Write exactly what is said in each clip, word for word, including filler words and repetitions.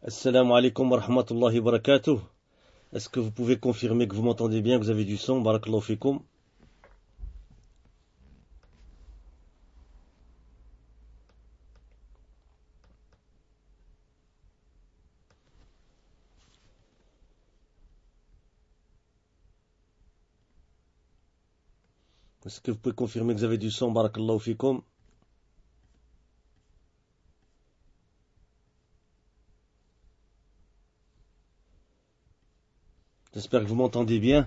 Assalamu alaikum wa rahmatullahi wa barakatuh. Est-ce que vous pouvez confirmer que vous m'entendez bien, que vous avez du son? Barakallahu fikum. Est-ce que vous pouvez confirmer que vous avez du son? Barakallahu fikum. J'espère que vous m'entendez bien.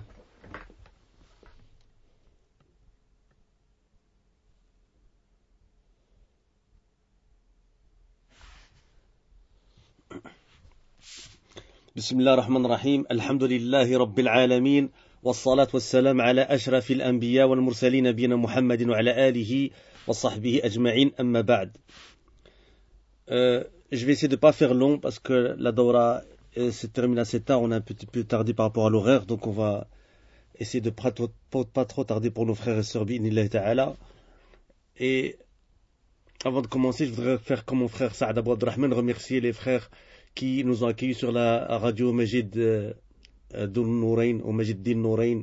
Bismillah ar-Rahman ar-Rahim. Alhamdulillahi Rabbil Alamin. والصلاة والسلام على أشرف الأنبياء والمرسلين نبينا محمد وعلى آله وصحبه أجمعين أما بعد. Euh, je vais essayer de ne pas faire long parce que la Dawra euh, se termine assez tard, on a un petit peu tardé par rapport à l'horaire, donc on va essayer de pas trop, pas, pas trop tarder pour nos frères et sœurs bi'idhnillahi ta'ala. Et avant de commencer, je voudrais faire comme mon frère Saad Abou Abdurrahman, remercier les frères qui nous ont accueillis sur la radio Majid euh, Dun Nourayn, au Majid Din Nourayn.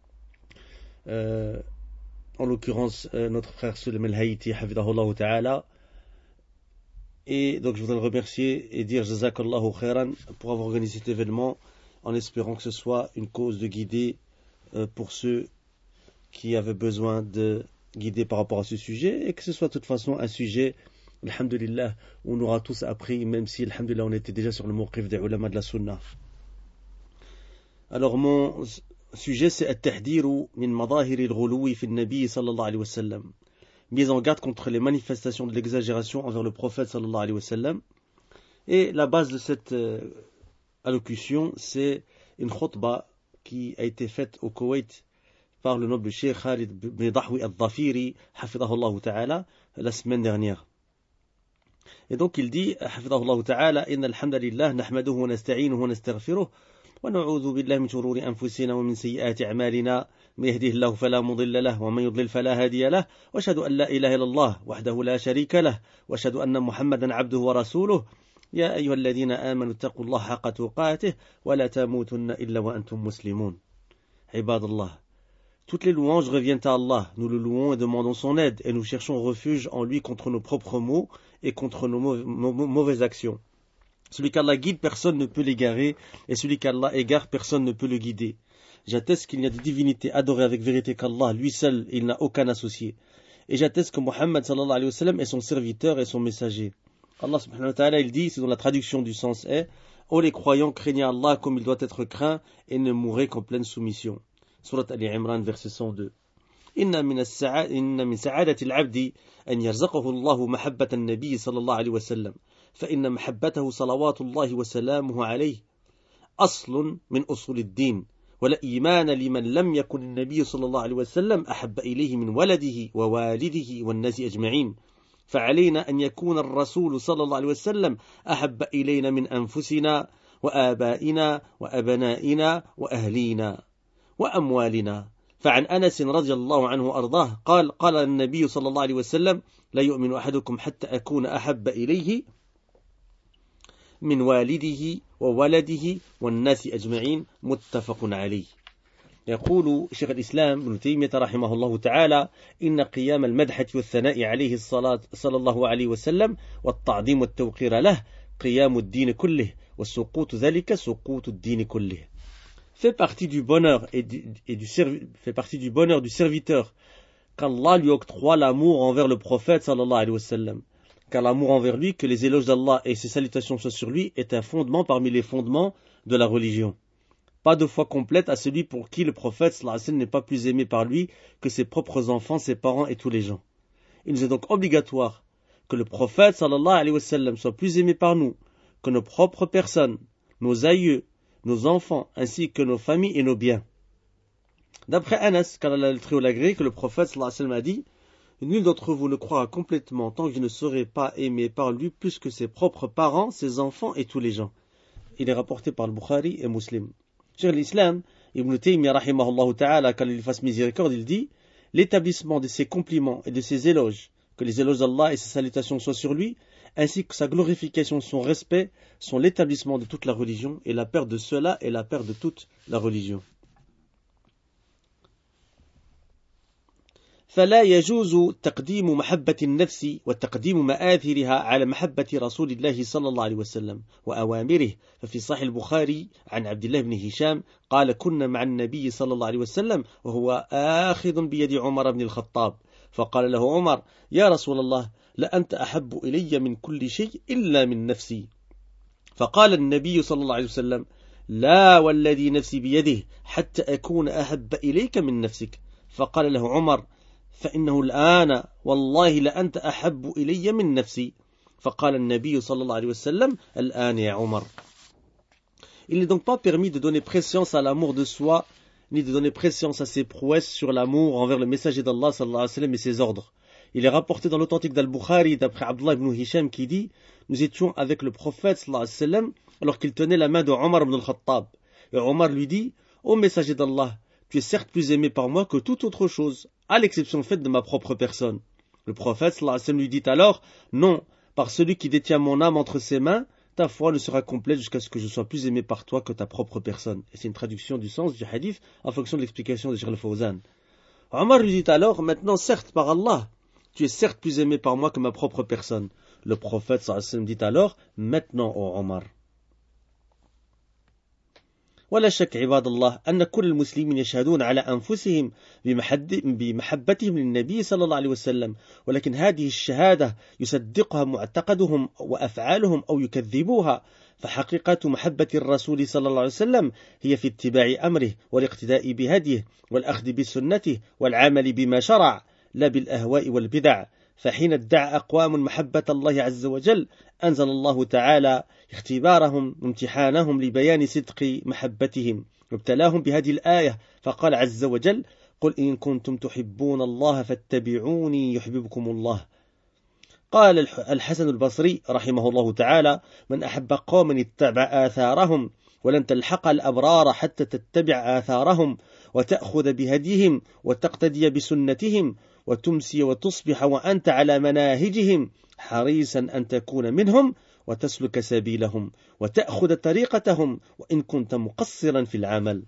Euh, en l'occurrence, euh, notre frère Sulem El-Haïti, hafidahullah ta'ala. Et donc je voudrais le remercier et dire Jazakallahu khairan pour avoir organisé cet événement, en espérant que ce soit une cause de guider euh, pour ceux qui avaient besoin de guider par rapport à ce sujet, et que ce soit de toute façon un sujet, alhamdulillah, où on aura tous appris, même si alhamdulillah on était déjà sur le mawqif des ulama de la sunna. Alors mon sujet c'est at-tahdiru min madahiri al-ghuluwi fi an-nabi sallallahu alayhi wa sallam. Mise en garde contre les manifestations de l'exagération envers le prophète sallallahu alayhi wa sallam. Et la base de cette euh, allocution, c'est une khutba qui a été faite au Koweït par le noble Cheikh Khalid bin Dahwi al-Dhafiri, hafidahullah ta'ala, la semaine dernière. Et donc il dit, hafidahullah ta'ala, inna alhamdulillah, nahmaduhu wa nasta'inuhu wa nastaghfiruh, wa na'udhu billahi min shururi anfusina wa min sayyiati a'malina. من يهده الله فلا مضل له ومن يضلل فلا هادي له واشهد أن لا إله إلا الله وحده لا شريك له واشهد أن محمدا عبده ورسوله يا أيها الذين آمنوا اتقوا الله حق تقاته ولا تموتن إلا وأنتم مسلمون. عباد الله, toutes les louanges reviennent à Allah. Nous le louons et demandons son aide, et nous cherchons refuge en lui contre nos propres maux et contre nos mauvaises actions. Celui qu'Allah guide, personne ne peut l'égarer, et celui qu'Allah égare, personne ne peut le guider. J'atteste qu'il n'y a de divinité adorée avec vérité qu'Allah, lui seul, il n'a aucun associé. Et j'atteste que Muhammad sallallahu alayhi wa sallam est son serviteur et son messager. Allah subhanahu wa ta'ala, il dit, c'est dans la traduction du sens est, ô les croyants, craignez Allah comme il doit être craint et ne mourrez qu'en pleine soumission. Surat Ali Imran, verset cent deux. Inna min sa'adati al-'abdi an yarzaqahu Allahu mahabbata an-nabi sallallahu alayhi wa sallam. Fa inna mahabbatahu salawatullahi wa salamuhu alayhi aslun min usul ad-din. ولا إيمان لمن لم يكن النبي صلى الله عليه وسلم أحب إليه من ولده ووالده والناس أجمعين فعلينا أن يكون الرسول صلى الله عليه وسلم أحب إلينا من أنفسنا وآبائنا وأبنائنا وأهلينا وأموالنا. فعن أنس رضي الله عنه وأرضاه قال قال النبي صلى الله عليه وسلم لا يؤمن أحدكم حتى أكون أحب إليه من والده وولده والناس أجمعين متفق عليه. يقول شيخ الإسلام ابن تيمية رحمه الله تعالى إن قيام المدحة والثناء عليه الصلاة صلى الله عليه وسلم والتعظيم والتوقير له قيام الدين كله والسقوط ذلك سقوط الدين كله. Fait partie du bonheur et du, et du servi, fait partie du bonheur du serviteur qu'Allah lui octroie l'amour envers le prophète sallallahu alayhi wa sallam. Car l'amour envers lui, que les éloges d'Allah et ses salutations soient sur lui, est un fondement parmi les fondements de la religion. Pas de foi complète à celui pour qui le prophète sallallahu alayhi wa sallam n'est pas plus aimé par lui que ses propres enfants, ses parents et tous les gens. Il nous est donc obligatoire que le prophète sallallahu alayhi wa sallam soit plus aimé par nous que nos propres personnes, nos aïeux, nos enfants, ainsi que nos familles et nos biens. D'après Anas, car Allah le très haut l'agré, que le prophète sallallahu alayhi wa sallam a dit: nul d'entre vous ne croira complètement tant que je ne serai pas aimé par lui plus que ses propres parents, ses enfants et tous les gens. Il est rapporté par le Bukhari et Muslim. Cheikh l'Islam, Ibn Taymiyyah rahimahullah ta'ala, quand il fasse miséricorde, il dit: l'établissement de ses compliments et de ses éloges, que les éloges d'Allah et ses salutations soient sur lui, ainsi que sa glorification, son respect, sont l'établissement de toute la religion, et la perte de cela est la perte de toute la religion. فلا يجوز تقديم محبة النفس وتقديم مآثرها على محبة رسول الله صلى الله عليه وسلم وأوامره. ففي صحيح البخاري عن عبد الله بن هشام قال: كنا مع النبي صلى الله عليه وسلم وهو آخذ بيد عمر بن الخطاب، فقال له عمر: يا رسول الله، لأنت أحب إلي من كل شيء إلا من نفسي. فقال النبي صلى الله عليه وسلم: لا والذي نفسي بيده حتى أكون أحب إليك من نفسك. فقال له عمر: فإنه الآن والله لأنت أحب إلي من نفسي. فقال النبي صلى الله عليه وسلم: الآن يا عمر. Il n'est donc pas permis de donner préscience à l'amour de soi, ni de donner préscience à ses prouesses sur l'amour envers le messager d'Allah sallallahu alayhi wa sallam et ses ordres. Il est rapporté dans l'authentique d'Al-Bukhari d'après Abdullah ibn Hisham qui dit: nous étions avec le prophète sallallahu alayhi wa sallam alors qu'il tenait la main de Omar ibn al-Khattab. Et Omar lui dit: ô messager d'Allah, tu es certes plus aimé par moi que toute autre chose, à l'exception faite de ma propre personne. Le prophète sallallahu alayhi wa sallam lui dit alors: non, par celui qui détient mon âme entre ses mains, ta foi ne sera complète jusqu'à ce que je sois plus aimé par toi que ta propre personne. Et c'est une traduction du sens du hadith en fonction de l'explication de Cheikh al-Fawzan. Omar lui dit alors: maintenant, certes, par Allah, tu es certes plus aimé par moi que ma propre personne. Le prophète sallallahu alayhi wa sallam dit alors: maintenant, ô Omar. ولا شك عباد الله أن كل المسلمين يشهدون على أنفسهم بمحبتهم للنبي صلى الله عليه وسلم، ولكن هذه الشهادة يصدقها معتقدهم وأفعالهم أو يكذبوها، فحقيقة محبة الرسول صلى الله عليه وسلم هي في اتباع أمره والاقتداء بهديه والأخذ بسنته والعمل بما شرع، لا بالأهواء والبدع. فحين ادعى أقوام محبة الله عز وجل أنزل الله تعالى اختبارهم وامتحانهم لبيان صدق محبتهم وابتلاهم بهذه الآية، فقال عز وجل: قل إن كنتم تحبون الله فاتبعوني يحببكم الله. قال الحسن البصري رحمه الله تعالى: من أحب قوما اتبع آثارهم، ولن تلحق الأبرار حتى تتبع آثارهم وتأخذ بهديهم وتقتدي بسنتهم وتمسي وتصبح وأنت على مناهجهم حريصا أن تكون منهم وتسلك سبيلهم وتأخذ طريقتهم وإن كنت مقصرا في العمل.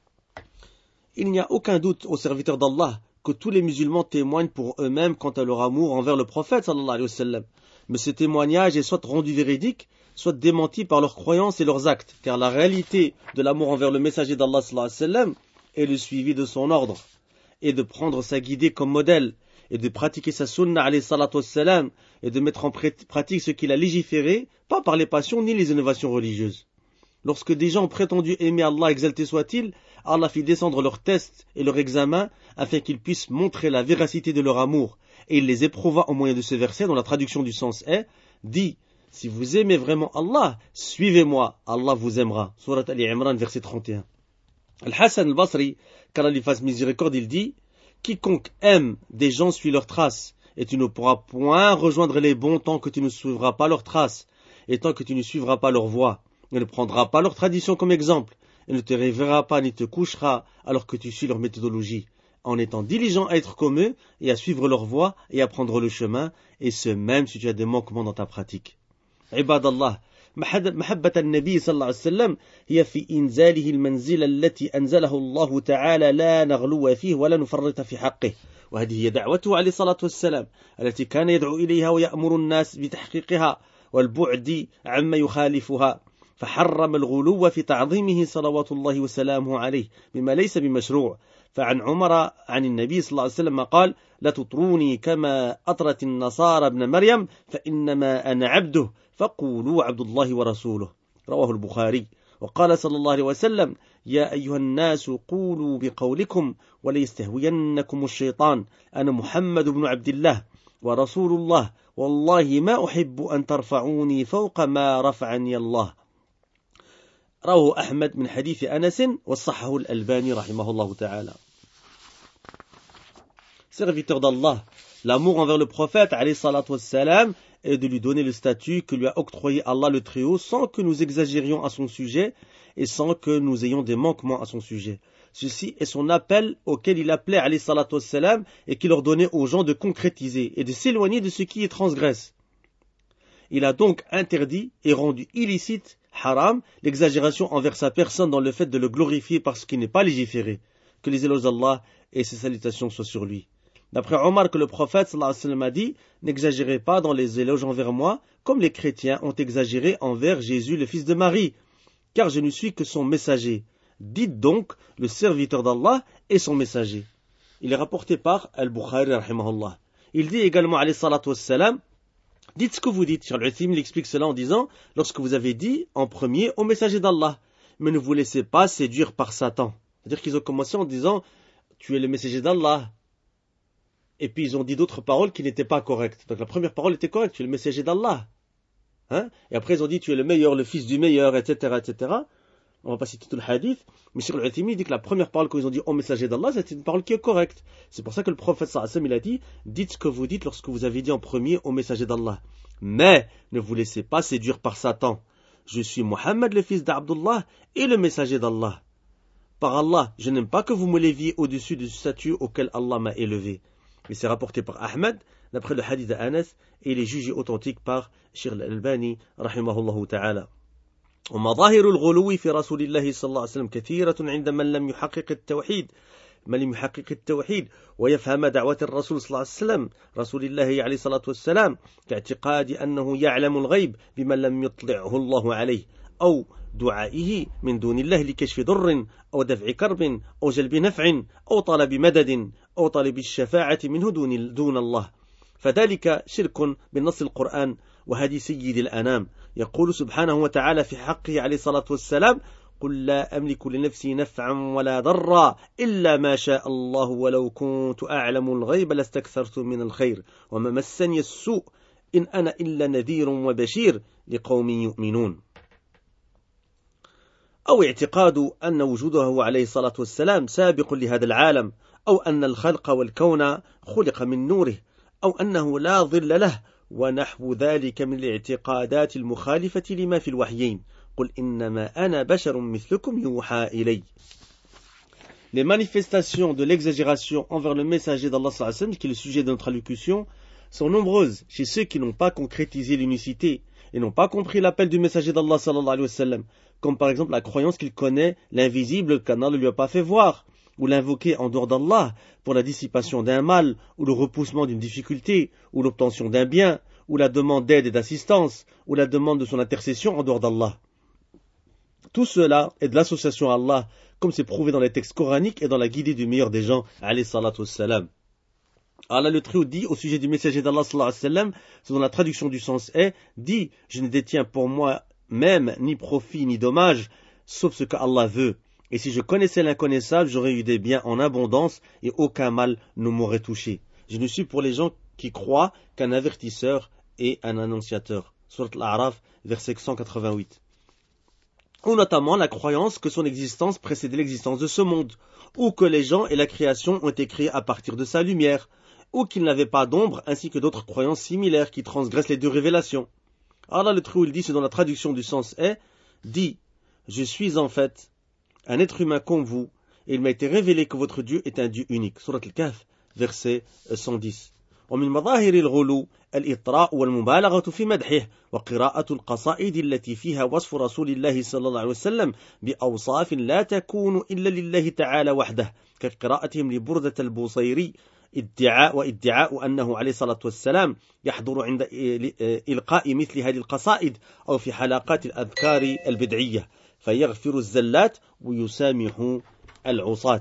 Il n'y a aucun doute aux serviteurs d'Allah que tous les musulmans témoignent pour eux-mêmes quant à leur amour envers le prophète sallallahu alayhi wa sallam. Mais ce témoignage est soit rendu véridique, soit démenti par leurs croyances et leurs actes, car la réalité de l'amour envers le messager d'Allah sallallahu alayhi wa sallam est le suivi de son ordre, et de prendre sa guidée comme modèle, et de pratiquer sa sunna alayhi salatu wassalam, et de mettre en pratique ce qu'il a légiféré, pas par les passions ni les innovations religieuses. Lorsque des gens ont prétendu aimer Allah, exalté soit-il, Allah fit descendre leurs tests et leurs examens afin qu'ils puissent montrer la véracité de leur amour, et il les éprouva au moyen de ce verset dont la traduction du sens est: dis, si vous aimez vraiment Allah, suivez-moi, Allah vous aimera. Surat Al-Imran, verset trente et un. Al-Hassan al-Basri, qu'Allah lui fasse miséricorde, il dit: quiconque aime des gens suit leurs traces, et tu ne pourras point rejoindre les bons tant que tu ne suivras pas leurs traces, et tant que tu ne suivras pas leur voie, et ne prendras pas leur tradition comme exemple, et ne te réveilleras pas ni te coucheras alors que tu suis leur méthodologie, en étant diligent à être comme eux, et à suivre leur voie, et à prendre le chemin, et ce même si tu as des manquements dans ta pratique. Ibadallah, محبة النبي صلى الله عليه وسلم هي في إنزاله المنزلة التي أنزله الله تعالى لا نغلو فيه ولا نفرط في حقه، وهذه هي دعوته عليه الصلاة والسلام التي كان يدعو إليها ويأمر الناس بتحقيقها والبعد عما يخالفها، فحرم الغلو في تعظيمه صلوات الله وسلامه عليه بما ليس بمشروع. فعن عمر عن النبي صلى الله عليه وسلم قال: لا تطروني كما أطرت النصارى ابن مريم فإنما أنا عبده فقولوا عبد الله ورسوله. رواه البخاري. وقال صلى الله عليه وسلم: يا أيها الناس قولوا بقولكم وليستهوينكم الشيطان أنا محمد بن عبد الله ورسول الله والله ما أحب أن ترفعوني فوق ما رفعني الله. رواه أحمد من حديث أنس وصححه الألباني رحمه الله تعالى. Serviteur d'Allah, l'amour envers le prophète alayhi salatu wassalam est de lui donner le statut que lui a octroyé Allah le Très-Haut sans que nous exagérions à son sujet et sans que nous ayons des manquements à son sujet. Ceci est son appel auquel il appelait alayhi salatu wassalam et qu'il ordonnait aux gens de concrétiser et de s'éloigner de ce qui est transgresse. Il a donc interdit et rendu illicite, haram, l'exagération envers sa personne dans le fait de le glorifier parce qu'il n'est pas légiféré. Que les éloges d'Allah et ses salutations soient sur lui. D'après Omar, que le prophète sallallahu alayhi wa sallam a dit, n'exagérez pas dans les éloges envers moi, comme les chrétiens ont exagéré envers Jésus, le fils de Marie, car je ne suis que son messager. Dites donc le serviteur d'Allah et son messager. Il est rapporté par Al-Bukhari, rahimahullah. Il dit également, alayhi salatu wassalam, dites ce que vous dites. Cheikh Al-Uthaymin explique cela en disant, lorsque vous avez dit en premier au messager d'Allah, mais ne vous laissez pas séduire par Satan. C'est-à-dire qu'ils ont commencé en disant, tu es le messager d'Allah. Et puis ils ont dit d'autres paroles qui n'étaient pas correctes. Donc la première parole était correcte, tu es le messager d'Allah. Hein? Et après ils ont dit, tu es le meilleur, le fils du meilleur, et cetera, et cetera. On va pas citer tout le hadith, mais Cheikh Al-Uthaymin dit que la première parole qu'ils ont dit au messager d'Allah, c'est une parole qui est correcte. C'est pour ça que le prophète sallallahu alayhi wa sallam, il a dit, dites ce que vous dites lorsque vous avez dit en premier au messager d'Allah. Mais ne vous laissez pas séduire par Satan. Je suis Muhammad, le fils d'Abdullah, et le messager d'Allah. Par Allah, je n'aime pas que vous me léviez au-dessus du statut auquel Allah m'a élevé. Et c'est rapporté par Ahmed, d'après le hadith d'Anas, et il est jugé authentique par Cheikh Al-Albani, rahimahullah ta'ala. ومظاهر الغلو في رسول الله صلى الله عليه وسلم كثيرة عند من لم يحقق التوحيد من لم يحقق التوحيد ويفهم دعوة الرسول صلى الله عليه وسلم رسول الله عليه الصلاة والسلام كاعتقاد أنه يعلم الغيب بمن لم يطلعه الله عليه أو دعائه من دون الله لكشف ضر أو دفع كرب أو جلب نفع أو طلب مدد أو طلب الشفاعة منه دون, دون الله فذلك شرك بالنص القرآن وهدي سيد الأنام يقول سبحانه وتعالى في حقه عليه الصلاة والسلام قل لا أملك لنفسي نفعا ولا ضرا إلا ما شاء الله ولو كنت أعلم الغيب لاستكثرت من الخير وما مسني السوء إن أنا إلا نذير وبشير لقوم يؤمنون أو اعتقاد أن وجوده عليه الصلاة والسلام سابق لهذا العالم أو أن الخلق والكون خلق من نوره أو أنه لا ظل له ونحو ذلك من الاعتقادات المخالفة لما في الوحيين قل إنما أنا بشر مثلكم يوحى إلي. Les manifestations de l'exagération envers le messager d'Allah sallallahu alayhi wa sallam, qui est le sujet de notre allocution, sont nombreuses chez ceux qui n'ont pas concrétisé l'unicité et n'ont pas compris l'appel du messager d'Allah sallallahu alayhi wa sallam, comme par exemple la croyance qu'il connaît l'invisible qu'Allah ne lui a pas fait voir, ou l'invoquer en dehors d'Allah pour la dissipation d'un mal, ou le repoussement d'une difficulté, ou l'obtention d'un bien, ou la demande d'aide et d'assistance, ou la demande de son intercession en dehors d'Allah. Tout cela est de l'association à Allah, comme c'est prouvé dans les textes coraniques et dans la guidée du meilleur des gens, alayhi salatu wassalam. Allah le Très-Haut dit au sujet du messager d'Allah sallallahu alayhi wa sallam, selon la traduction du sens est, dit, je ne détiens pour moi-même ni profit ni dommage, sauf ce que Allah veut. Et si je connaissais l'inconnaissable, j'aurais eu des biens en abondance et aucun mal ne m'aurait touché. Je ne suis pour les gens qui croient qu'un avertisseur et un annonciateur. Surat Al-A'raf, verset cent quatre-vingt-huit. Ou notamment la croyance que son existence précédait l'existence de ce monde, ou que les gens et la création ont été créés à partir de sa lumière, ou qu'il n'avait pas d'ombre, ainsi que d'autres croyances similaires qui transgressent les deux révélations. Allah le Très-Haut dit, c'est dans la traduction du sens est, dit, je suis en fait un être humain comme vous, et il m'a été révélé que votre Dieu est un Dieu unique. Surat Al-Kahf, verset cent dix. ومن مظاهر الغلو الإطراء والمبالغة في مدحه وقراءة القصائد التي فيها وصف رسول الله صلى الله عليه وسلم بأوصاف لا تكون إلا لله تعالى وحده كقراءتهم لبردة البوصيري ادعاء وادعاء أنه عليه الصلاة والسلام يحضر عند إلقاء مثل هذه القصائد أو في حلقات الأذكار البدعية فيغفر الزلات ويسامح العصاة.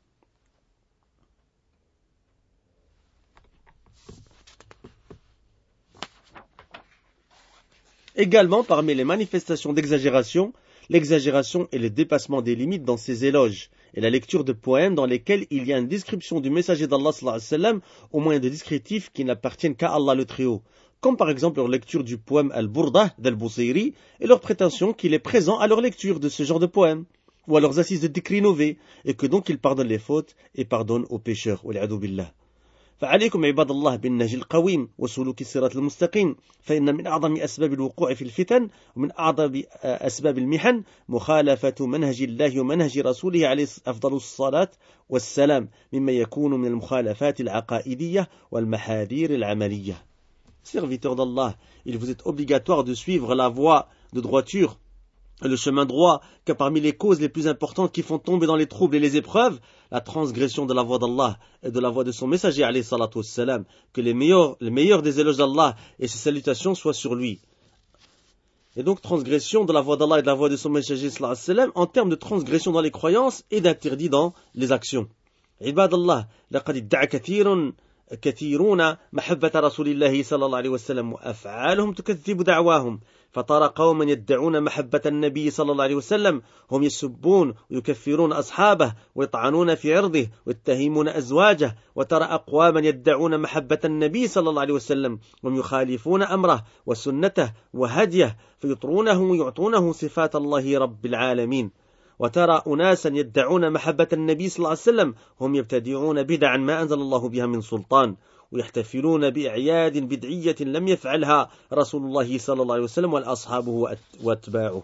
Également, parmi les manifestations d'exagération, l'exagération et le dépassement des limites dans ses éloges, et la lecture de poèmes dans lesquels il y a une description du messager d'Allah sallallahu alayhi wa sallam au moyen de descriptifs qui n'appartiennent qu'à Allah le Très-Haut, comme par exemple leur lecture du poème Al-Burda d'Al-Busayri et leur prétention qu'il est présent à leur lecture de ce genre de poème, ou à leurs assises de décrinovés, et que donc il pardonne les fautes et pardonne aux pécheurs. Wal-'iyadhu billah. فعليكم عباد الله بالنهج القويم وسلوك الصراط المستقيم فإن من أعظم أسباب الوقوع في الفتن ومن أعظم أسباب المحن مخالفة منهج الله ومنهج رسوله عليه أفضل الصلاة والسلام مما يكون من المخالفات العقائدية والمحاذير العملية. Serviteurs d'Allah, il vous est obligatoire de suivre la voie de droiture, le chemin droit, car parmi les causes les plus importantes qui font tomber dans les troubles et les épreuves, la transgression de la voie d'Allah et de la voie de son messager, alayhi salatu wassalam, que les meilleurs, les meilleurs des éloges d'Allah et ses salutations soient sur lui. Et donc, transgression de la voie d'Allah et de la voie de son messager, sallallahu alayhi wa sallam, en termes de transgression dans les croyances et d'interdit dans les actions. عباد الله لقد ادعى كثير كثيرون محبة رسول الله صلى الله عليه وسلم وأفعالهم تكذب دعواهم فترى قوما يدعون محبة النبي صلى الله عليه وسلم هم يسبون ويكفرون أصحابه ويطعنون في عرضه ويتهمون أزواجه وترى أقواما يدعون محبة النبي صلى الله عليه وسلم هم يخالفون أمره وسنته وهديه فيطرونه ويعطونه صفات الله رب العالمين وترى أناسا يدعون محبة النبي صلى الله عليه وسلم هم يبتدعون بدعا ما أنزل الله بها من سلطان ويحتفلون بأعياد بدعية لم يفعلها رسول الله صلى الله عليه وسلم والأصحابه واتباعه.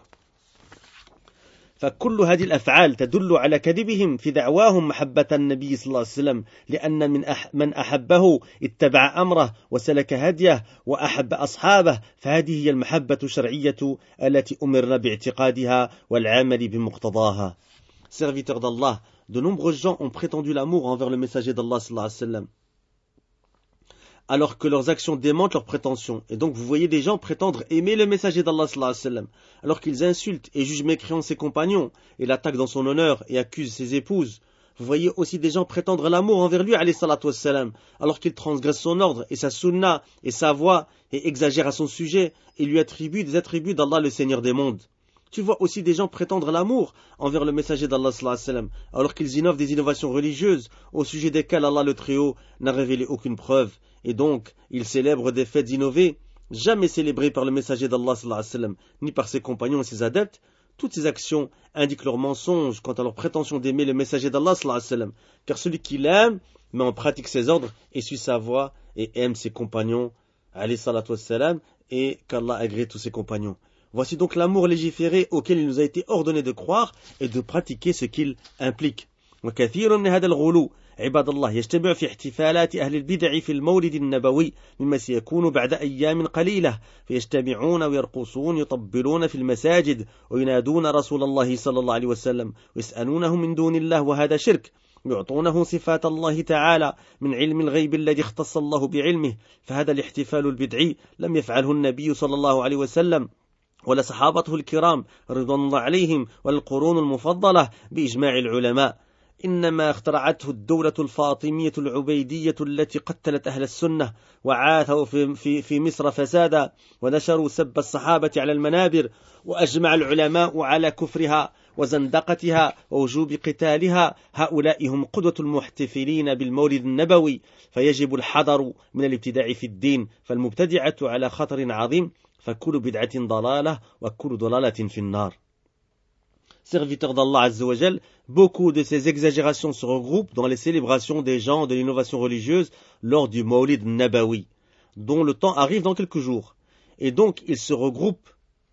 فكل هذه الأفعال تدل على كذبهم في دعواهم محبة النبي صلى الله عليه وسلم لأن من, أح من أحبه اتبع أمره وسلك هديه وأحب أصحابه فهذه هي المحبة الشرعية التي أمرنا باعتقادها والعمل بمقتضاها. Serviteurs d'Allah, de nombreux gens ont prétendu l'amour envers le messager d'Allah sallallahu alayhi wa sallam, alors que leurs actions démentent leurs prétentions. Et donc vous voyez des gens prétendre aimer le messager d'Allah sallallahu alayhi wa sallam, alors qu'ils insultent et jugent mécréants ses compagnons, et l'attaquent dans son honneur et accusent ses épouses. Vous voyez aussi des gens prétendre l'amour envers lui, alayhi salatu wassalam, alors qu'ils transgressent son ordre et sa sunna et sa voix, et exagèrent à son sujet, et lui attribuent des attributs d'Allah le Seigneur des mondes. Tu vois aussi des gens prétendre l'amour envers le messager d'Allah sallallahu alayhi wa sallam, alors qu'ils innovent des innovations religieuses, au sujet desquelles Allah le Très-Haut n'a révélé aucune preuve. Et donc, ils célèbrent des fêtes innovées, jamais célébrées par le messager d'Allah sallallahu alayhi wa sallam, ni par ses compagnons et ses adeptes. Toutes ces actions indiquent leur mensonge quant à leur prétention d'aimer le messager d'Allah sallallahu alayhi wa sallam, car celui qui l'aime met en pratique ses ordres et suit sa voie et aime ses compagnons, alayhi salatu wassalam, et qu'Allah agrée tous ses compagnons. Voici donc l'amour légiféré auquel il nous a été ordonné de croire et de pratiquer ce qu'il implique. وكثير من هذا الغلو عباد الله يجتمع في احتفالات أهل البدع في المولد النبوي مما سيكون بعد أيام قليلة فيجتمعون ويرقصون يطبلون في المساجد وينادون رسول الله صلى الله عليه وسلم ويسألونه من دون الله وهذا شرك يعطونه صفات الله تعالى من علم الغيب الذي اختص الله بعلمه فهذا الاحتفال البدعي لم يفعله النبي صلى الله عليه وسلم ولا صحابته الكرام رضوان الله عليهم ولا القرون المفضلة بإجماع العلماء إنما اخترعته الدولة الفاطمية العبيدية التي قتلت أهل السنة وعاثوا في, في, في مصر فسادا ونشروا سب الصحابة على المنابر وأجمع العلماء على كفرها وزندقتها ووجوب قتالها هؤلاء هم قدوة المحتفلين بالمولد النبوي فيجب الحذر من الابتداع في الدين فالمبتدعة على خطر عظيم فكل بدعة ضلالة وكل ضلالة في النار. Serviteurs d'Allah Azza wa Jal, beaucoup de ces exagérations se regroupent dans les célébrations des gens de l'innovation religieuse lors du Mawlid Nabawi, dont le temps arrive dans quelques jours. Et donc ils se regroupent,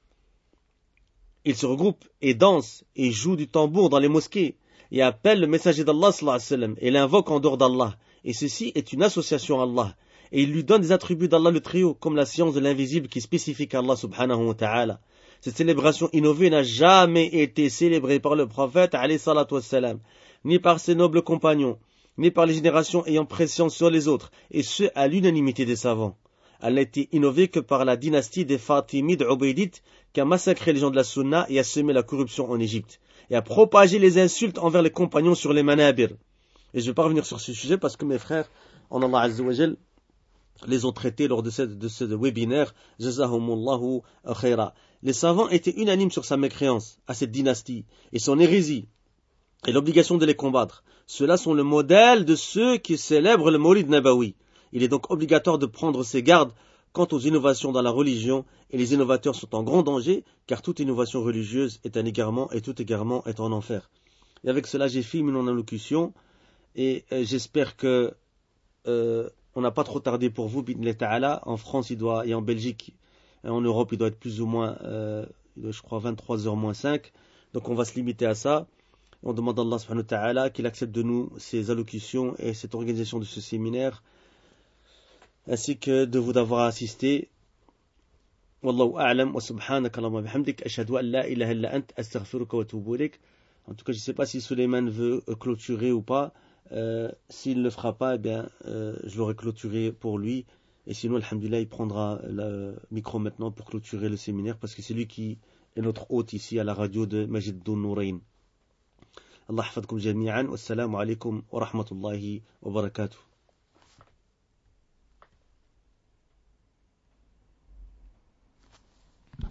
ils se regroupent et dansent et jouent du tambour dans les mosquées et appellent le messager d'Allah sallallahu alayhi wa sallam et l'invoquent en dehors d'Allah. Et ceci est une association à Allah. Et ils lui donnent des attributs d'Allah le Très-Haut, comme la science de l'invisible qui est spécifique à Allah subhanahu wa ta'ala. Cette célébration innovée n'a jamais été célébrée par le prophète alayhi salatu wassalam, ni par ses nobles compagnons, ni par les générations ayant pression sur les autres, et ce à l'unanimité des savants. Elle n'a été innovée que par la dynastie des Fatimides Ubaydites qui a massacré les gens de la Sunna et a semé la corruption en Égypte, et a propagé les insultes envers les compagnons sur les manabir. Et je ne vais pas revenir sur ce sujet parce que mes frères, en Allah Azza wa Jal, les ont traités lors de ce, de ce webinaire. Jazahumullahu khaira. Les savants étaient unanimes sur sa mécréance à cette dynastie et son hérésie et l'obligation de les combattre. Ceux-là sont le modèle de ceux qui célèbrent le Mawlid Nabawi. Il est donc obligatoire de prendre ses gardes quant aux innovations dans la religion, et les innovateurs sont en grand danger, car toute innovation religieuse est un égarement et tout égarement est en enfer. Et avec cela, j'ai fini mon allocution et euh, j'espère que euh, on n'a pas trop tardé pour vous, bid'Illah ta'ala. En France il doit, et en Belgique et en Europe il doit être plus ou moins, euh, je crois, vingt-trois heures moins cinq. Donc on va se limiter à ça. On demande à Allah subhanahu wa ta'ala qu'il accepte de nous ces allocutions et cette organisation de ce séminaire. ainsi que de vous d'avoir assisté. Wallahu a'lam wa subhanaka Allahumma bihamdik ashhadu an la ilaha illa ant astaghfiruka wa atubu ilayk. En tout cas, je ne sais pas si Suleiman veut clôturer ou pas. Euh, S'il ne le fera pas, eh bien, euh, je l'aurai clôturé pour lui. Et sinon, alhamdulillah, il prendra le micro maintenant pour clôturer le séminaire parce que c'est lui qui est notre hôte ici à la radio de Majid Nourayn. Allah hafadkum jami'an. Wassalamu alaikum wa rahmatullahi wa barakatuh.